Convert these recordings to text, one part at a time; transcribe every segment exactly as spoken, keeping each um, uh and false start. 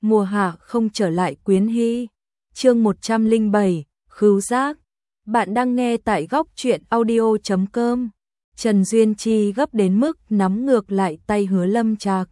mùa hạ không trở lại Quyến Hy. Chương một trăm lẻ bảy, Khứu Giác. Bạn đang nghe tại góc truyện audio chấm com. Trần Duyên Chi gấp đến mức nắm ngược lại tay Hứa Lâm Trạc.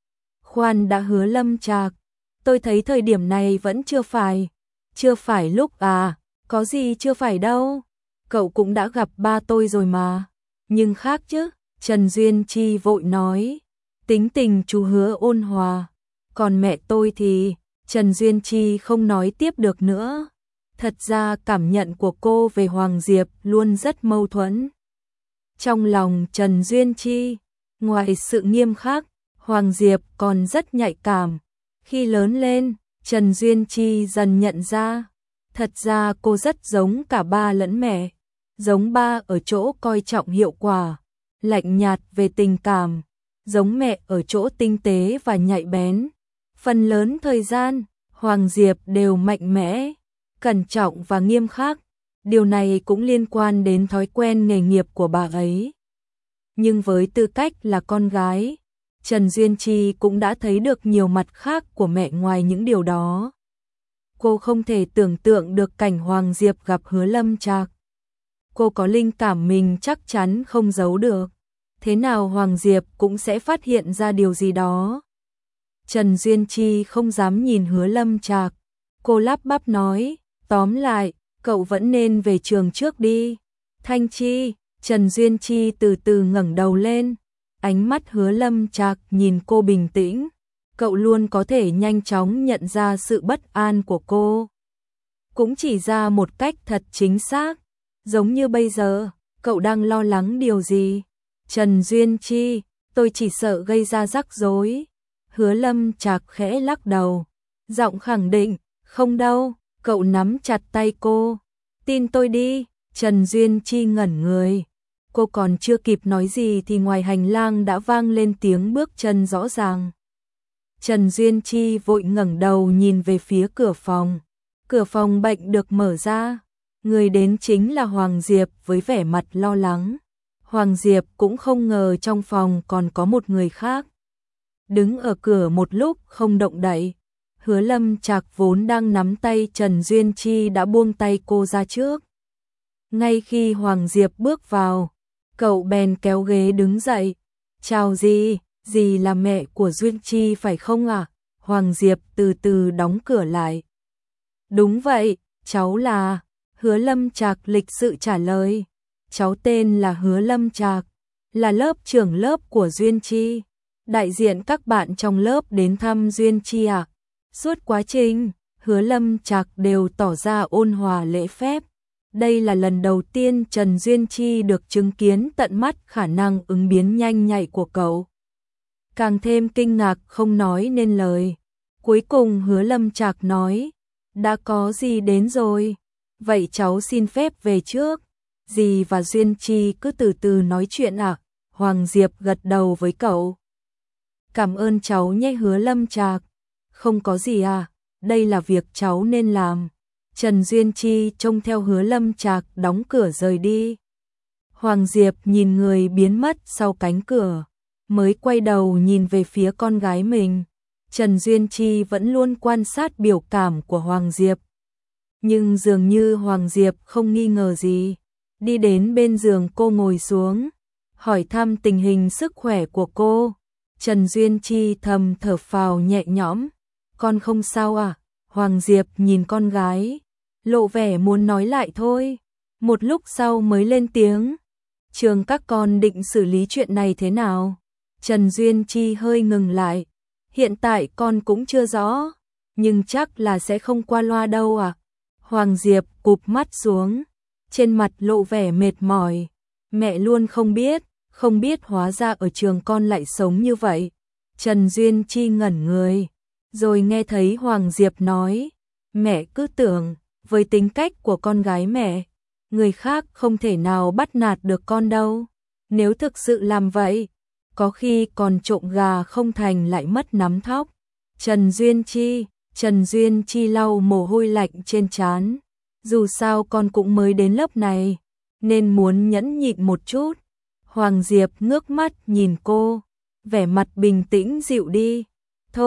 Khoan đã Hứa Lâm Trạc, tôi thấy thời điểm này vẫn chưa phải. Chưa phải lúc à, có gì chưa phải đâu. Cậu cũng đã gặp ba tôi rồi mà. Nhưng khác chứ, Trần Duyên Chi vội nói. Tính tình chú Hứa ôn hòa. Còn mẹ tôi thì, Trần Duyên Chi không nói tiếp được nữa. Thật ra cảm nhận của cô về Hoàng Diệp luôn rất mâu thuẫn. Trong lòng Trần Duyên Chi, ngoài sự nghiêm khắc, Hoàng Diệp còn rất nhạy cảm. Khi lớn lên, Trần Duyên Chi dần nhận ra, thật ra cô rất giống cả ba lẫn mẹ. Giống ba ở chỗ coi trọng hiệu quả, lạnh nhạt về tình cảm. Giống mẹ ở chỗ tinh tế và nhạy bén. Phần lớn thời gian, Hoàng Diệp đều mạnh mẽ, cẩn trọng và nghiêm khắc. Điều này cũng liên quan đến thói quen nghề nghiệp của bà ấy. Nhưng với tư cách là con gái, Trần Duyên Chi cũng đã thấy được nhiều mặt khác của mẹ ngoài những điều đó. Cô không thể tưởng tượng được cảnh Hoàng Diệp gặp Hứa Lâm Trạc. Cô có linh cảm mình chắc chắn không giấu được. Thế nào Hoàng Diệp cũng sẽ phát hiện ra điều gì đó. Trần Duyên Chi không dám nhìn Hứa Lâm Trạc. Cô lắp bắp nói, tóm lại, cậu vẫn nên về trường trước đi. Thanh Chi, Trần Duyên Chi từ từ ngẩng đầu lên. Ánh mắt Hứa Lâm Trạc nhìn cô bình tĩnh. Cậu luôn có thể nhanh chóng nhận ra sự bất an của cô. Cũng chỉ ra một cách thật chính xác. Giống như bây giờ, cậu đang lo lắng điều gì? Trần Duyên Chi, tôi chỉ sợ gây ra rắc rối. Hứa Lâm Trạc khẽ lắc đầu. Giọng khẳng định, không đâu, cậu nắm chặt tay cô. Tin tôi đi, Trần Duyên Chi ngẩn người. Cô còn chưa kịp nói gì thì ngoài hành lang đã vang lên tiếng bước chân rõ ràng. Trần Duyên Chi vội ngẩng đầu nhìn về phía cửa phòng. Cửa phòng bệnh được mở ra. Người đến chính là Hoàng Diệp với vẻ mặt lo lắng. Hoàng Diệp cũng không ngờ trong phòng còn có một người khác. Đứng ở cửa một lúc không động đậy. Hứa Lâm Trạc vốn đang nắm tay Trần Duyên Chi đã buông tay cô ra trước. Ngay khi Hoàng Diệp bước vào, cậu bèn kéo ghế đứng dậy. Chào dì, dì là mẹ của Duyên Chi phải không ạ? À? Hoàng Diệp từ từ đóng cửa lại. Đúng vậy, cháu là... Hứa Lâm Trạc lịch sự trả lời. Cháu tên là Hứa Lâm Trạc, là lớp trưởng lớp của Duyên Chi. Đại diện các bạn trong lớp đến thăm Duyên Chi ạ. À? Suốt quá trình, Hứa Lâm Trạc đều tỏ ra ôn hòa lễ phép. Đây là lần đầu tiên Trần Duyên Chi được chứng kiến tận mắt khả năng ứng biến nhanh nhạy của cậu. Càng thêm kinh ngạc không nói nên lời. Cuối cùng Hứa Lâm Trạc nói, đã có gì đến rồi. Vậy cháu xin phép về trước. Dì và Duyên Chi cứ từ từ nói chuyện ạ. À? Hoàng Diệp gật đầu với cậu. Cảm ơn cháu nhé Hứa Lâm Trạc. Không có gì à, đây là việc cháu nên làm. Trần Duyên Chi trông theo Hứa Lâm Trạc đóng cửa rời đi. Hoàng Diệp nhìn người biến mất sau cánh cửa, mới quay đầu nhìn về phía con gái mình. Trần Duyên Chi vẫn luôn quan sát biểu cảm của Hoàng Diệp. Nhưng dường như Hoàng Diệp không nghi ngờ gì. Đi đến bên giường cô ngồi xuống, hỏi thăm tình hình sức khỏe của cô. Trần Duyên Chi thầm thở phào nhẹ nhõm. Con không sao à? Hoàng Diệp nhìn con gái, lộ vẻ muốn nói lại thôi. Một lúc sau mới lên tiếng. Trường các con định xử lý chuyện này thế nào? Trần Duyên Chi hơi ngừng lại. Hiện tại con cũng chưa rõ, nhưng chắc là sẽ không qua loa đâu à? Hoàng Diệp cụp mắt xuống, trên mặt lộ vẻ mệt mỏi. Mẹ luôn không biết, không biết hóa ra ở trường con lại sống như vậy. Trần Duyên Chi ngẩn người, rồi nghe thấy Hoàng Diệp nói, mẹ cứ tưởng, với tính cách của con gái mẹ, người khác không thể nào bắt nạt được con đâu. Nếu thực sự làm vậy, có khi còn trộm gà không thành lại mất nắm thóc. Trần Duyên Chi, Trần Duyên Chi lau mồ hôi lạnh trên trán. Dù sao con cũng mới đến lớp này, nên muốn nhẫn nhịn một chút. Hoàng Diệp ngước mắt nhìn cô, vẻ mặt bình tĩnh dịu đi. Thôi,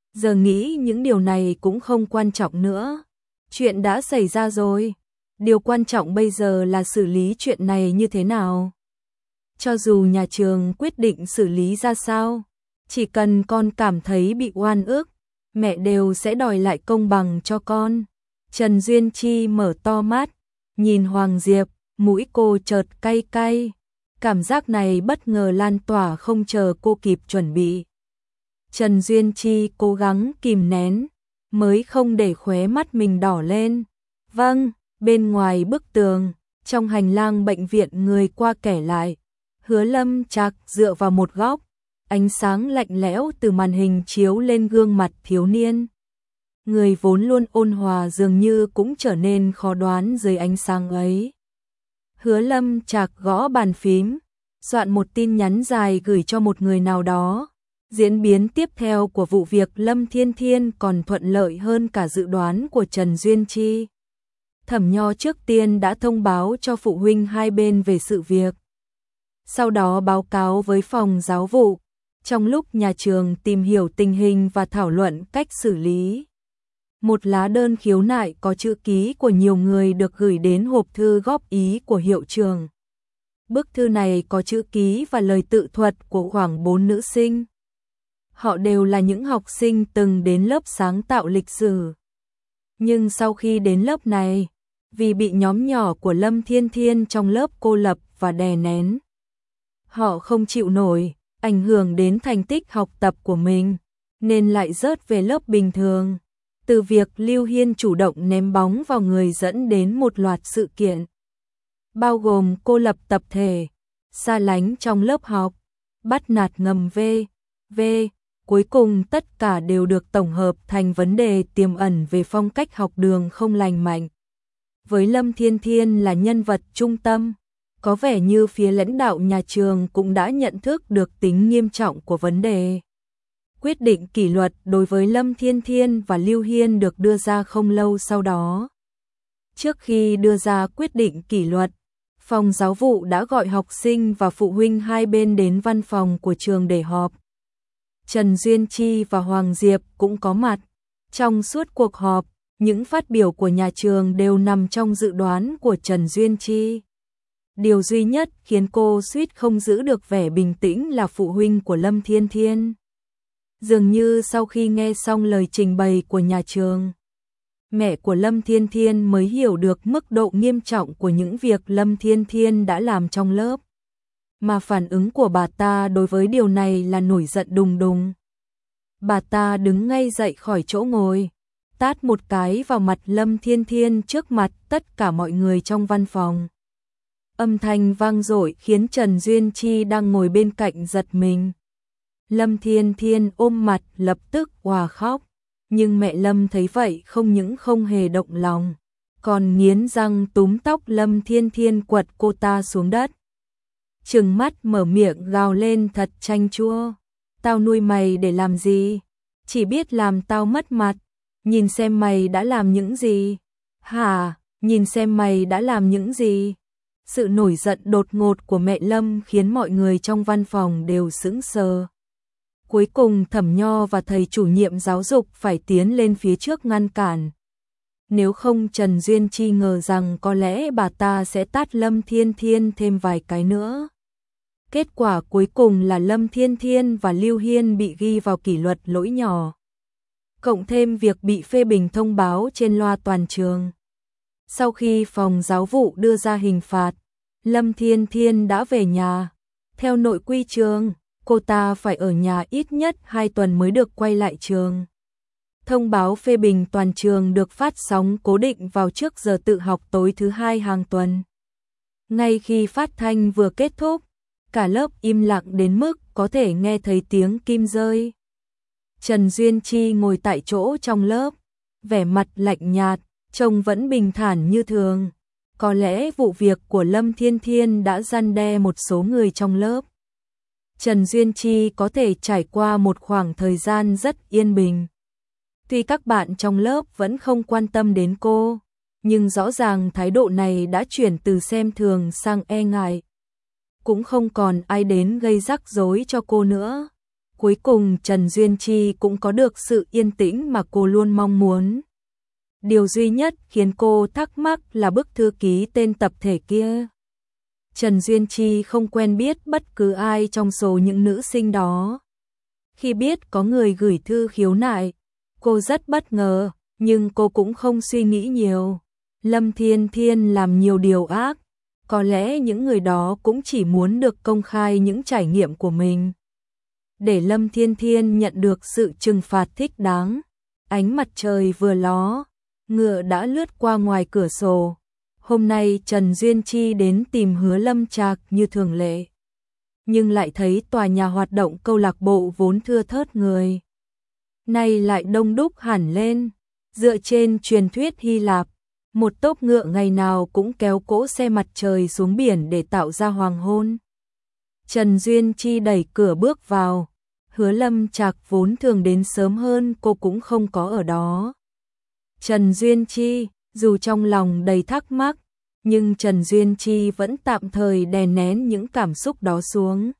Giờ nghĩ những điều này cũng không quan trọng nữa. Chuyện đã xảy ra rồi. Điều quan trọng bây giờ là xử lý chuyện này như thế nào. Cho dù nhà trường quyết định xử lý ra sao, chỉ cần con cảm thấy bị oan ức, mẹ đều sẽ đòi lại công bằng cho con. Trần Duyên Chi mở to mắt, nhìn Hoàng Diệp, mũi cô chợt cay cay. Cảm giác này bất ngờ lan tỏa không chờ cô kịp chuẩn bị. Trần Duyên Chi cố gắng kìm nén, mới không để khóe mắt mình đỏ lên. Vâng, bên ngoài bức tường, trong hành lang bệnh viện người qua kẻ lại. Hứa Lâm Trạc dựa vào một góc, ánh sáng lạnh lẽo từ màn hình chiếu lên gương mặt thiếu niên. Người vốn luôn ôn hòa dường như cũng trở nên khó đoán dưới ánh sáng ấy. Hứa Lâm Trạc gõ bàn phím, soạn một tin nhắn dài gửi cho một người nào đó. Diễn biến tiếp theo của vụ việc Lâm Thiên Thiên còn thuận lợi hơn cả dự đoán của Trần Duyên Chi. Thẩm Nho trước tiên đã thông báo cho phụ huynh hai bên về sự việc. Sau đó báo cáo với phòng giáo vụ, trong lúc nhà trường tìm hiểu tình hình và thảo luận cách xử lý. Một lá đơn khiếu nại có chữ ký của nhiều người được gửi đến hộp thư góp ý của hiệu trưởng. Bức thư này có chữ ký và lời tự thuật của khoảng bốn nữ sinh. Họ đều là những học sinh từng đến lớp sáng tạo lịch sử. Nhưng sau khi đến lớp này, vì bị nhóm nhỏ của Lâm Thiên Thiên trong lớp cô lập và đè nén, họ không chịu nổi, ảnh hưởng đến thành tích học tập của mình, nên lại rớt về lớp bình thường. Từ việc Lưu Hiên chủ động ném bóng vào người dẫn đến một loạt sự kiện, bao gồm cô lập tập thể, xa lánh trong lớp học, bắt nạt ngầm v, v, cuối cùng tất cả đều được tổng hợp thành vấn đề tiềm ẩn về phong cách học đường không lành mạnh. Với Lâm Thiên Thiên là nhân vật trung tâm, có vẻ như phía lãnh đạo nhà trường cũng đã nhận thức được tính nghiêm trọng của vấn đề. Quyết định kỷ luật đối với Lâm Thiên Thiên và Lưu Hiên được đưa ra không lâu sau đó. Trước khi đưa ra quyết định kỷ luật, phòng giáo vụ đã gọi học sinh và phụ huynh hai bên đến văn phòng của trường để họp. Trần Duyên Chi và Hoàng Diệp cũng có mặt. Trong suốt cuộc họp, những phát biểu của nhà trường đều nằm trong dự đoán của Trần Duyên Chi. Điều duy nhất khiến cô suýt không giữ được vẻ bình tĩnh là phụ huynh của Lâm Thiên Thiên. Dường như sau khi nghe xong lời trình bày của nhà trường, mẹ của Lâm Thiên Thiên mới hiểu được mức độ nghiêm trọng của những việc Lâm Thiên Thiên đã làm trong lớp. Mà phản ứng của bà ta đối với điều này là nổi giận đùng đùng. Bà ta đứng ngay dậy khỏi chỗ ngồi, tát một cái vào mặt Lâm Thiên Thiên trước mặt tất cả mọi người trong văn phòng. Âm thanh vang dội khiến Trần Duyên Chi đang ngồi bên cạnh giật mình. Lâm Thiên Thiên ôm mặt lập tức òa khóc, nhưng mẹ Lâm thấy vậy không những không hề động lòng, còn nghiến răng túm tóc Lâm Thiên Thiên quật cô ta xuống đất. Trừng mắt mở miệng gào lên thật chanh chua. Tao nuôi mày để làm gì? Chỉ biết làm tao mất mặt. Nhìn xem mày đã làm những gì? Hả? Nhìn xem mày đã làm những gì? Sự nổi giận đột ngột của mẹ Lâm khiến mọi người trong văn phòng đều sững sờ. Cuối cùng Thẩm Nho và thầy chủ nhiệm giáo dục phải tiến lên phía trước ngăn cản. Nếu không Trần Duyên Chi ngờ rằng có lẽ bà ta sẽ tát Lâm Thiên Thiên thêm vài cái nữa. Kết quả cuối cùng là Lâm Thiên Thiên và Lưu Hiên bị ghi vào kỷ luật lỗi nhỏ. Cộng thêm việc bị phê bình thông báo trên loa toàn trường. Sau khi phòng giáo vụ đưa ra hình phạt, Lâm Thiên Thiên đã về nhà. Theo nội quy trường, cô ta phải ở nhà ít nhất hai tuần mới được quay lại trường. Thông báo phê bình toàn trường được phát sóng cố định vào trước giờ tự học tối thứ hai hàng tuần. Ngay khi phát thanh vừa kết thúc, cả lớp im lặng đến mức có thể nghe thấy tiếng kim rơi. Trần Duyên Chi ngồi tại chỗ trong lớp, vẻ mặt lạnh nhạt, trông vẫn bình thản như thường. Có lẽ vụ việc của Lâm Thiên Thiên đã răn đe một số người trong lớp. Trần Duyên Chi có thể trải qua một khoảng thời gian rất yên bình. Tuy các bạn trong lớp vẫn không quan tâm đến cô, nhưng rõ ràng thái độ này đã chuyển từ xem thường sang e ngại. Cũng không còn ai đến gây rắc rối cho cô nữa. Cuối cùng Trần Duyên Chi cũng có được sự yên tĩnh mà cô luôn mong muốn. Điều duy nhất khiến cô thắc mắc là bức thư ký tên tập thể kia. Trần Duyên Chi không quen biết bất cứ ai trong số những nữ sinh đó. Khi biết có người gửi thư khiếu nại, cô rất bất ngờ, nhưng cô cũng không suy nghĩ nhiều. Lâm Thiên Thiên làm nhiều điều ác, có lẽ những người đó cũng chỉ muốn được công khai những trải nghiệm của mình. Để Lâm Thiên Thiên nhận được sự trừng phạt thích đáng, ánh mặt trời vừa ló, ngựa đã lướt qua ngoài cửa sổ. Hôm nay Trần Duyên Chi đến tìm Hứa Lâm Trạc như thường lệ, nhưng lại thấy tòa nhà hoạt động câu lạc bộ vốn thưa thớt người, nay lại đông đúc hẳn lên. Dựa trên truyền thuyết Hy Lạp, một tốp ngựa ngày nào cũng kéo cỗ xe mặt trời xuống biển để tạo ra hoàng hôn. Trần Duyên Chi đẩy cửa bước vào, Hứa Lâm Trạc vốn thường đến sớm hơn cô cũng không có ở đó. Trần Duyên Chi, dù trong lòng đầy thắc mắc, nhưng Trần Duyên Chi vẫn tạm thời đè nén những cảm xúc đó xuống.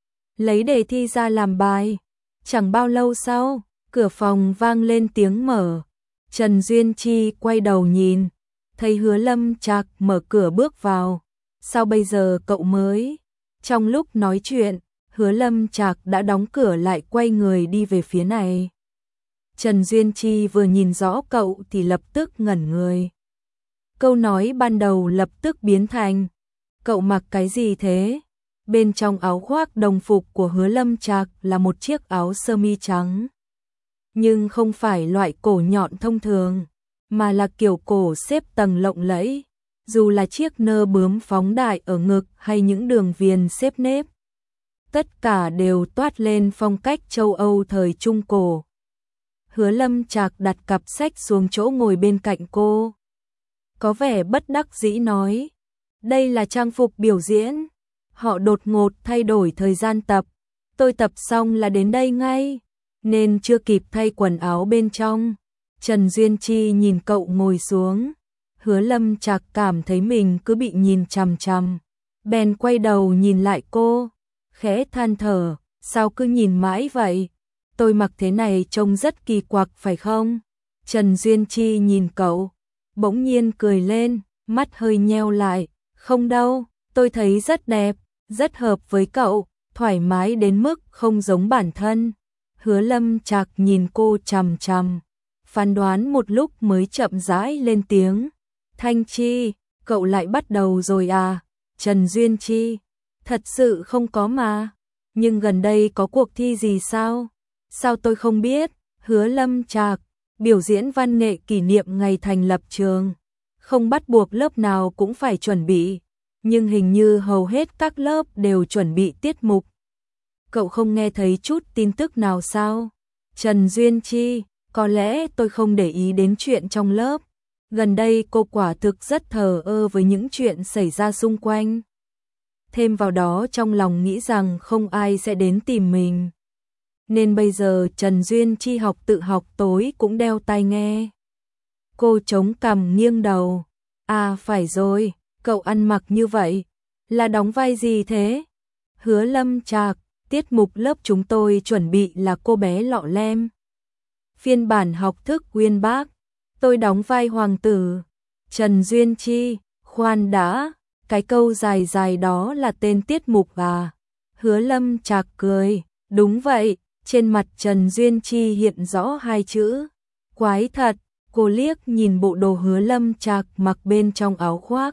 Lấy đề thi ra làm bài. Chẳng bao lâu sau, cửa phòng vang lên tiếng mở. Trần Duyên Chi quay đầu nhìn, thấy Hứa Lâm Trạc mở cửa bước vào. Sao bây giờ cậu mới? Trong lúc nói chuyện, Hứa Lâm Trạc đã đóng cửa lại, quay người đi về phía này. Trần Duyên Chi vừa nhìn rõ cậu thì lập tức ngẩn người. Câu nói ban đầu lập tức biến thành: cậu mặc cái gì thế? Bên trong áo khoác đồng phục của Hứa Lâm Trạc là một chiếc áo sơ mi trắng. Nhưng không phải loại cổ nhọn thông thường, mà là kiểu cổ xếp tầng lộng lẫy. Dù là chiếc nơ bướm phóng đại ở ngực hay những đường viền xếp nếp, tất cả đều toát lên phong cách châu Âu thời Trung Cổ. Hứa Lâm Trạc đặt cặp sách xuống chỗ ngồi bên cạnh cô, có vẻ bất đắc dĩ nói: đây là trang phục biểu diễn, họ đột ngột thay đổi thời gian tập, tôi tập xong là đến đây ngay, nên chưa kịp thay quần áo bên trong. Trần Duyên Chi nhìn cậu ngồi xuống, Hứa Lâm Trạc cảm thấy mình cứ bị nhìn chằm chằm, bèn quay đầu nhìn lại cô, khẽ than thở: sao cứ nhìn mãi vậy? Tôi mặc thế này trông rất kỳ quặc phải không? Trần Duyên Chi nhìn cậu, bỗng nhiên cười lên, mắt hơi nheo lại: không đâu, tôi thấy rất đẹp, rất hợp với cậu, thoải mái đến mức không giống bản thân. Hứa Lâm Trạc nhìn cô chằm chằm, phán đoán một lúc mới chậm rãi lên tiếng: Thanh Chi, cậu lại bắt đầu rồi à? Trần Duyên Chi: thật sự không có mà, nhưng gần đây có cuộc thi gì sao? Sao tôi không biết? Hứa Lâm Trạc: biểu diễn văn nghệ kỷ niệm ngày thành lập trường, không bắt buộc lớp nào cũng phải chuẩn bị, nhưng hình như hầu hết các lớp đều chuẩn bị tiết mục. Cậu không nghe thấy chút tin tức nào sao? Trần Duyên Chi: có lẽ tôi không để ý đến chuyện trong lớp. Gần đây cô quả thực rất thờ ơ với những chuyện xảy ra xung quanh. Thêm vào đó trong lòng nghĩ rằng không ai sẽ đến tìm mình, nên bây giờ Trần Duyên Chi học tự học tối cũng đeo tai nghe. Cô chống cằm nghiêng đầu: à phải rồi, cậu ăn mặc như vậy là đóng vai gì thế? Hứa Lâm Trạc: tiết mục lớp chúng tôi chuẩn bị là cô bé lọ lem, phiên bản học thức uyên bác, tôi đóng vai hoàng tử. Trần Duyên Chi: khoan đã, cái câu dài dài đó là tên tiết mục à? Hứa Lâm Trạc cười: đúng vậy. Trên mặt Trần Duyên Chi hiện rõ hai chữ quái thật. Cô liếc nhìn bộ đồ Hứa Lâm Trạc mặc bên trong áo khoác.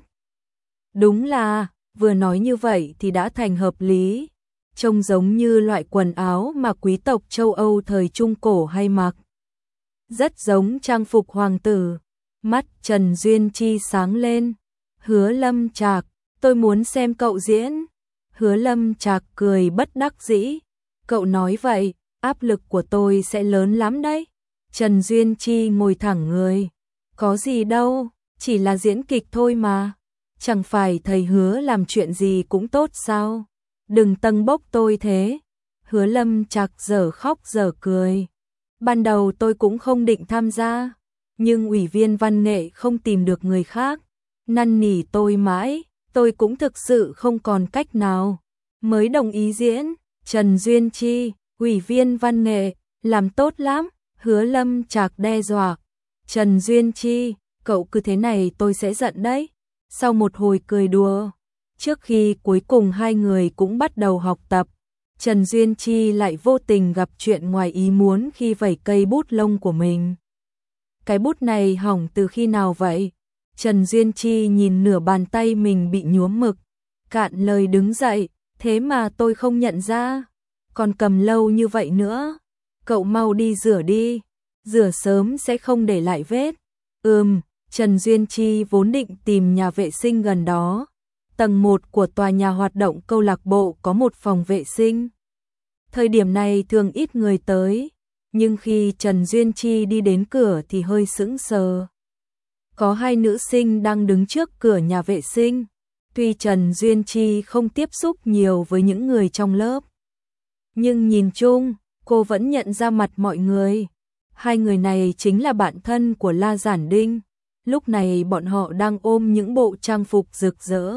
Đúng là, vừa nói như vậy thì đã thành hợp lý, trông giống như loại quần áo mà quý tộc châu Âu thời Trung Cổ hay mặc. Rất giống trang phục hoàng tử. Mắt Trần Duyên Chi sáng lên. Hứa Lâm Trạc: tôi muốn xem cậu diễn. Hứa Lâm Trạc cười bất đắc dĩ: cậu nói vậy, áp lực của tôi sẽ lớn lắm đấy. Trần Duyên Chi ngồi thẳng người: có gì đâu, chỉ là diễn kịch thôi mà. Chẳng phải thầy Hứa làm chuyện gì cũng tốt sao? Đừng tâng bốc tôi thế. Hứa Lâm Trạc dở khóc dở cười: ban đầu tôi cũng không định tham gia, nhưng ủy viên văn nghệ không tìm được người khác, năn nỉ tôi mãi, tôi cũng thực sự không còn cách nào, mới đồng ý diễn. Trần Duyên Chi: Ủy viên văn nghệ, làm tốt lắm, Hứa Lâm Trạc đe dọa. Trần Duyên Chi, cậu cứ thế này tôi sẽ giận đấy. Sau một hồi cười đùa, trước khi cuối cùng hai người cũng bắt đầu học tập, Trần Duyên Chi lại vô tình gặp chuyện ngoài ý muốn khi vẩy cây bút lông của mình. Cái bút này hỏng từ khi nào vậy? Trần Duyên Chi nhìn nửa bàn tay mình bị nhuốm mực, cạn lời đứng dậy, thế mà tôi không nhận ra, còn cầm lâu như vậy nữa. Cậu mau đi rửa đi, rửa sớm sẽ không để lại vết. Ừm, Trần Duyên Chi vốn định tìm nhà vệ sinh gần đó. Tầng một của tòa nhà hoạt động câu lạc bộ có một phòng vệ sinh. Thời điểm này thường ít người tới, nhưng khi Trần Duyên Chi đi đến cửa thì hơi sững sờ. Có hai nữ sinh đang đứng trước cửa nhà vệ sinh. Tuy Trần Duyên Chi không tiếp xúc nhiều với những người trong lớp, nhưng nhìn chung, cô vẫn nhận ra mặt mọi người. Hai người này chính là bạn thân của La Giản Đinh. Lúc này bọn họ đang ôm những bộ trang phục rực rỡ,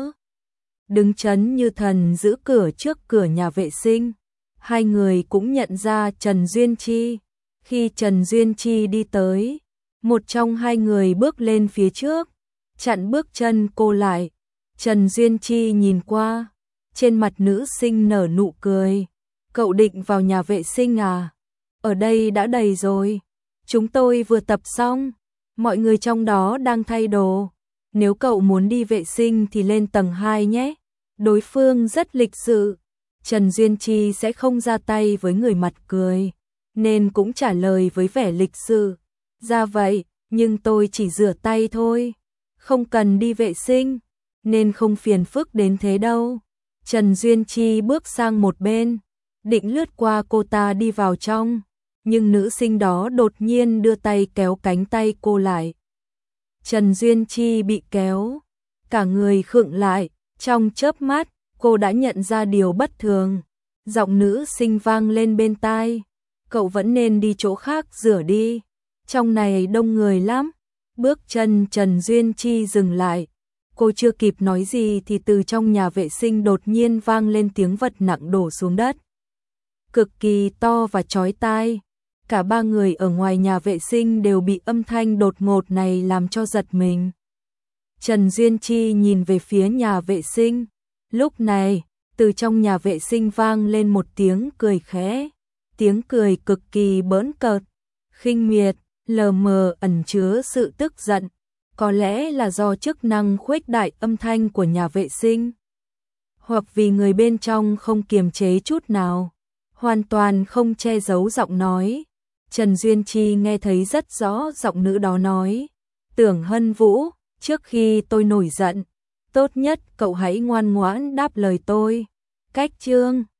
đứng chấn như thần giữ cửa trước cửa nhà vệ sinh. Hai người cũng nhận ra Trần Duyên Chi. Khi Trần Duyên Chi đi tới, một trong hai người bước lên phía trước, chặn bước chân cô lại. Trần Duyên Chi nhìn qua, trên mặt nữ sinh nở nụ cười. Cậu định vào nhà vệ sinh à? Ở đây đã đầy rồi. Chúng tôi vừa tập xong, mọi người trong đó đang thay đồ. Nếu cậu muốn đi vệ sinh thì lên tầng hai nhé. Đối phương rất lịch sự. Trần Duyên Chi sẽ không ra tay với người mặt cười, nên cũng trả lời với vẻ lịch sự. Ra vậy, nhưng tôi chỉ rửa tay thôi, không cần đi vệ sinh, nên không phiền phức đến thế đâu. Trần Duyên Chi bước sang một bên, định lướt qua cô ta đi vào trong, nhưng nữ sinh đó đột nhiên đưa tay kéo cánh tay cô lại. Trần Duyên Chi bị kéo, cả người khựng lại, trong chớp mắt, cô đã nhận ra điều bất thường. Giọng nữ sinh vang lên bên tai, cậu vẫn nên đi chỗ khác rửa đi, trong này đông người lắm. Bước chân Trần Duyên Chi dừng lại, cô chưa kịp nói gì thì từ trong nhà vệ sinh đột nhiên vang lên tiếng vật nặng đổ xuống đất. Cực kỳ to và chói tai, cả ba người ở ngoài nhà vệ sinh đều bị âm thanh đột ngột này làm cho giật mình. Trần Duyên Chi nhìn về phía nhà vệ sinh, lúc này, từ trong nhà vệ sinh vang lên một tiếng cười khẽ, tiếng cười cực kỳ bỡn cợt, khinh miệt, lờ mờ ẩn chứa sự tức giận, có lẽ là do chức năng khuếch đại âm thanh của nhà vệ sinh, hoặc vì người bên trong không kiềm chế chút nào, hoàn toàn không che giấu giọng nói. Trần Duyên Chi nghe thấy rất rõ giọng nữ đó nói, Tưởng Hân Vũ, trước khi tôi nổi giận, tốt nhất cậu hãy ngoan ngoãn đáp lời tôi. Cách chương